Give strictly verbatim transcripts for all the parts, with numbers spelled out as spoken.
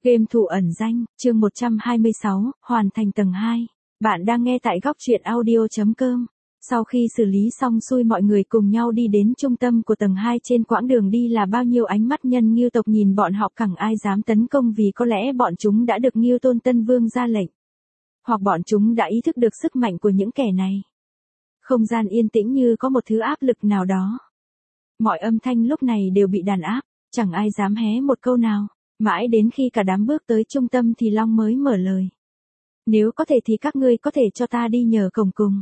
Game thủ ẩn danh, chương một trăm hai mươi sáu, hoàn thành tầng hai. Bạn đang nghe tại góc truyện audio.com. Sau khi xử lý xong xuôi mọi người cùng nhau đi đến trung tâm của tầng hai, trên quãng đường đi là bao nhiêu ánh mắt nhân Ngưu tộc nhìn bọn họ, chẳng ai dám tấn công vì có lẽ bọn chúng đã được Ngưu Tôn Tân Vương ra lệnh. Hoặc bọn chúng đã ý thức được sức mạnh của những kẻ này. Không gian yên tĩnh như có một thứ áp lực nào đó. Mọi âm thanh lúc này đều bị đàn áp, chẳng ai dám hé một câu nào. Mãi đến khi cả đám bước tới trung tâm thì Long mới mở lời. Nếu có thể thì các ngươi có thể cho ta đi nhờ cổng cùng.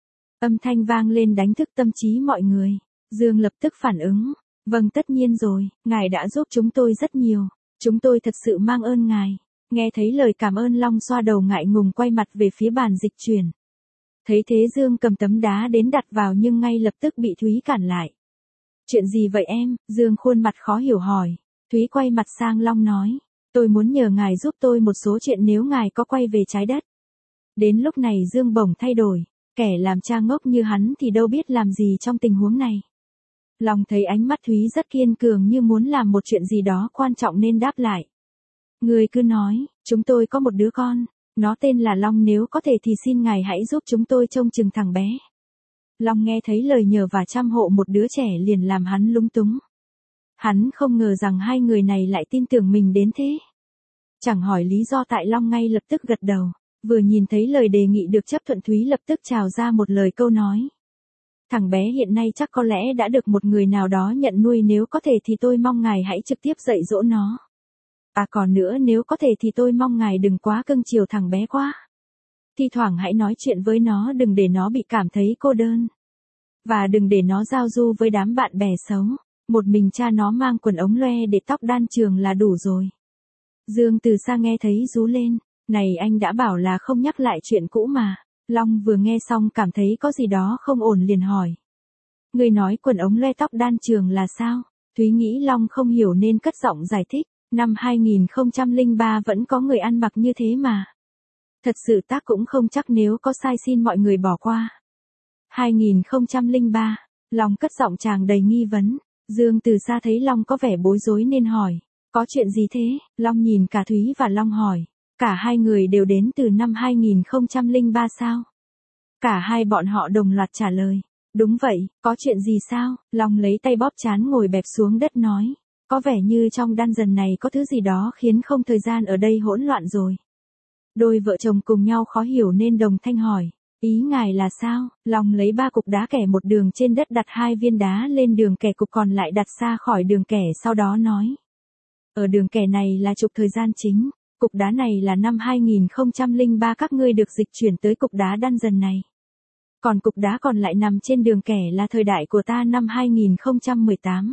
Âm thanh vang lên đánh thức tâm trí mọi người. Dương lập tức phản ứng. Vâng, tất nhiên rồi, ngài đã giúp chúng tôi rất nhiều. Chúng tôi thật sự mang ơn ngài. Nghe thấy lời cảm ơn, Long xoa đầu ngại ngùng quay mặt về phía bàn dịch chuyển. Thấy thế Dương cầm tấm đá đến đặt vào nhưng ngay lập tức bị Thúy cản lại. Chuyện gì vậy em? Dương khuôn mặt khó hiểu hỏi. Thúy quay mặt sang Long nói, tôi muốn nhờ ngài giúp tôi một số chuyện nếu ngài có quay về trái đất. Đến lúc này Dương bỗng thay đổi, kẻ làm cha ngốc như hắn thì đâu biết làm gì trong tình huống này. Long thấy ánh mắt Thúy rất kiên cường như muốn làm một chuyện gì đó quan trọng nên đáp lại. Người cứ nói, chúng tôi có một đứa con, nó tên là Long, nếu có thể thì xin ngài hãy giúp chúng tôi trông chừng thằng bé. Long nghe thấy lời nhờ và chăm hộ một đứa trẻ liền làm hắn lúng túng. Hắn không ngờ rằng hai người này lại tin tưởng mình đến thế. Chẳng hỏi lý do tại, Long ngay lập tức gật đầu. Vừa nhìn thấy lời đề nghị được chấp thuận, Thúy lập tức trào ra một lời câu nói. Thằng bé hiện nay chắc có lẽ đã được một người nào đó nhận nuôi, nếu có thể thì tôi mong ngài hãy trực tiếp dạy dỗ nó. À còn nữa, nếu có thể thì tôi mong ngài đừng quá cưng chiều thằng bé quá. Thi thoảng hãy nói chuyện với nó, đừng để nó bị cảm thấy cô đơn. Và đừng để nó giao du với đám bạn bè xấu. Một mình cha nó mang quần ống loe để tóc đan trường là đủ rồi. Dương từ xa nghe thấy rú lên. Này, anh đã bảo là không nhắc lại chuyện cũ mà. Long vừa nghe xong cảm thấy có gì đó không ổn liền hỏi. Người nói quần ống loe tóc đan trường là sao? Thúy nghĩ Long không hiểu nên cất giọng giải thích. Năm hai nghìn không trăm lẻ ba vẫn có người ăn mặc như thế mà. Thật sự tác cũng không chắc, nếu có sai xin mọi người bỏ qua. hai nghìn không trăm lẻ ba. Long cất giọng tràn đầy nghi vấn. Dương từ xa thấy Long có vẻ bối rối nên hỏi, có chuyện gì thế? Long nhìn cả Thúy và Long hỏi, cả hai người đều đến từ năm hai nghìn không trăm lẻ ba sao? Cả hai bọn họ đồng loạt trả lời, đúng vậy, có chuyện gì sao? Long lấy tay bóp trán ngồi bẹp xuống đất nói, có vẻ như trong dungeon này có thứ gì đó khiến không thời gian ở đây hỗn loạn rồi. Đôi vợ chồng cùng nhau khó hiểu nên đồng thanh hỏi. Ý ngài là sao? Long lấy ba cục đá kẻ một đường trên đất, đặt hai viên đá lên đường kẻ, cục còn lại đặt xa khỏi đường kẻ, sau đó nói. Ở đường kẻ này là trục thời gian chính, cục đá này là năm hai nghìn không trăm lẻ ba, các ngươi được dịch chuyển tới cục đá dungeon này. Còn cục đá còn lại nằm trên đường kẻ là thời đại của ta năm hai nghìn không trăm mười tám.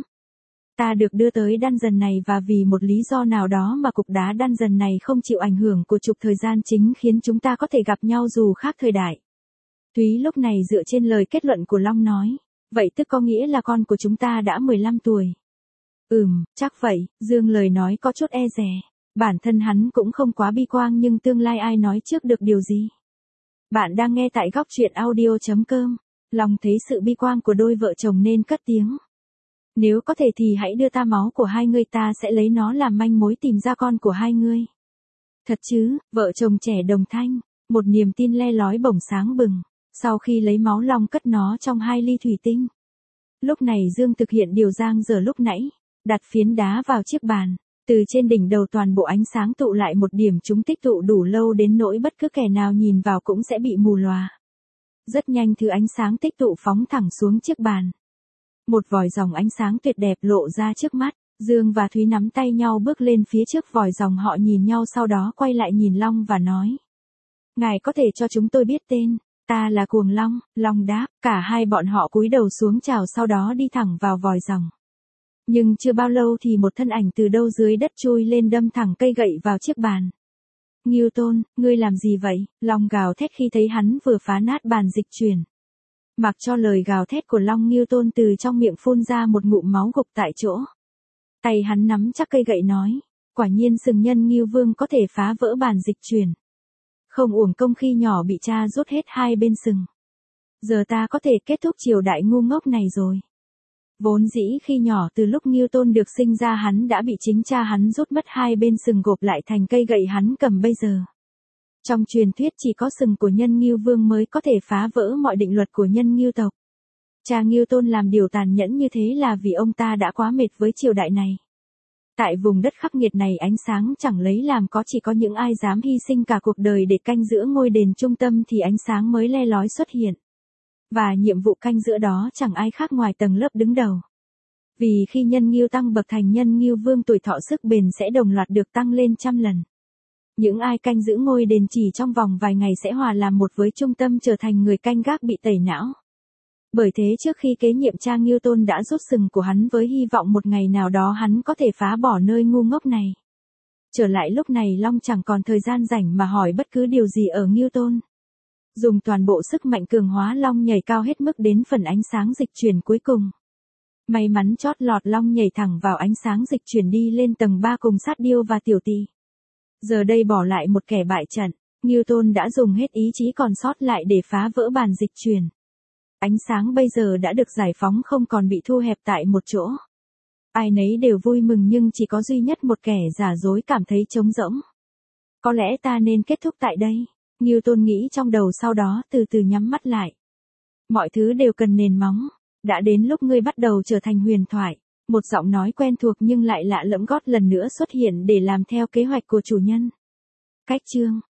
Ta được đưa tới dungeon này và vì một lý do nào đó mà cục đá dungeon này không chịu ảnh hưởng của trục thời gian chính, khiến chúng ta có thể gặp nhau dù khác thời đại. Thúy lúc này dựa trên lời kết luận của Long nói, vậy tức có nghĩa là con của chúng ta đã mười lăm tuổi. Ừm, chắc vậy. Dương lời nói có chút e dè. Bản thân hắn cũng không quá bi quan, nhưng tương lai ai nói trước được điều gì. Bạn đang nghe tại góc truyện audio.com. Long thấy sự bi quan của đôi vợ chồng nên cất tiếng. Nếu có thể thì hãy đưa ta máu của hai ngươi, ta sẽ lấy nó làm manh mối tìm ra con của hai ngươi. Thật chứ? Vợ chồng trẻ đồng thanh. Một niềm tin le lói bỗng sáng bừng. Sau khi lấy máu, Long cất nó trong hai ly thủy tinh. Lúc này Dương thực hiện điều Giang dở lúc nãy, đặt phiến đá vào chiếc bàn. Từ trên đỉnh đầu toàn bộ ánh sáng tụ lại một điểm, chúng tích tụ đủ lâu đến nỗi bất cứ kẻ nào nhìn vào cũng sẽ bị mù lòa. Rất nhanh thứ ánh sáng tích tụ phóng thẳng xuống chiếc bàn. Một vòi ròng ánh sáng tuyệt đẹp lộ ra trước mắt. Dương và Thúy nắm tay nhau bước lên phía trước vòi ròng, họ nhìn nhau sau đó quay lại nhìn Long và nói. Ngài có thể cho chúng tôi biết tên. Ta là Cuồng Long. Long đáp, cả hai bọn họ cúi đầu xuống chào, sau đó đi thẳng vào vòi ròng. Nhưng chưa bao lâu thì một thân ảnh từ đâu dưới đất chui lên, đâm thẳng cây gậy vào chiếc bàn. Ngưu Tôn, ngươi làm gì vậy? Long gào thét khi thấy hắn vừa phá nát bàn dịch chuyển. Mặc cho lời gào thét của Long, Ngưu Tôn từ trong miệng phun ra một ngụm máu, gục tại chỗ. Tay hắn nắm chắc cây gậy nói, quả nhiên sừng nhân Ngưu Vương có thể phá vỡ bàn dịch chuyển. Không uổng công khi nhỏ bị cha rút hết hai bên sừng. Giờ ta có thể kết thúc triều đại ngu ngốc này rồi. Vốn dĩ khi nhỏ từ lúc Newton được sinh ra hắn đã bị chính cha hắn rút mất hai bên sừng gộp lại thành cây gậy hắn cầm bây giờ. Trong truyền thuyết chỉ có sừng của nhân Ngưu Vương mới có thể phá vỡ mọi định luật của nhân Ngưu tộc. Cha Newton làm điều tàn nhẫn như thế là vì ông ta đã quá mệt với triều đại này. Tại vùng đất khắc nghiệt này ánh sáng chẳng lấy làm có, chỉ có những ai dám hy sinh cả cuộc đời để canh giữ ngôi đền trung tâm thì ánh sáng mới le lói xuất hiện. Và nhiệm vụ canh giữ đó chẳng ai khác ngoài tầng lớp đứng đầu. Vì khi nhân Ngưu tăng bậc thành nhân Ngưu Vương, tuổi thọ sức bền sẽ đồng loạt được tăng lên trăm lần. Những ai canh giữ ngôi đền chỉ trong vòng vài ngày sẽ hòa làm một với trung tâm, trở thành người canh gác bị tẩy não. Bởi thế trước khi kế nhiệm, cha Newton đã rút sừng của hắn với hy vọng một ngày nào đó hắn có thể phá bỏ nơi ngu ngốc này. Trở lại lúc này Long chẳng còn thời gian rảnh mà hỏi bất cứ điều gì ở Newton. Dùng toàn bộ sức mạnh cường hóa, Long nhảy cao hết mức đến phần ánh sáng dịch chuyển cuối cùng. May mắn chót lọt, Long nhảy thẳng vào ánh sáng dịch chuyển đi lên tầng ba cùng sát điêu và tiểu tỳ. Giờ đây bỏ lại một kẻ bại trận, Newton đã dùng hết ý chí còn sót lại để phá vỡ bàn dịch chuyển. Ánh sáng bây giờ đã được giải phóng, không còn bị thu hẹp tại một chỗ. Ai nấy đều vui mừng nhưng chỉ có duy nhất một kẻ giả dối cảm thấy trống rỗng. Có lẽ ta nên kết thúc tại đây, Newton nghĩ trong đầu, sau đó từ từ nhắm mắt lại. Mọi thứ đều cần nền móng. Đã đến lúc ngươi bắt đầu trở thành huyền thoại. Một giọng nói quen thuộc nhưng lại lạ lẫm gót lần nữa xuất hiện để làm theo kế hoạch của chủ nhân. Cách chương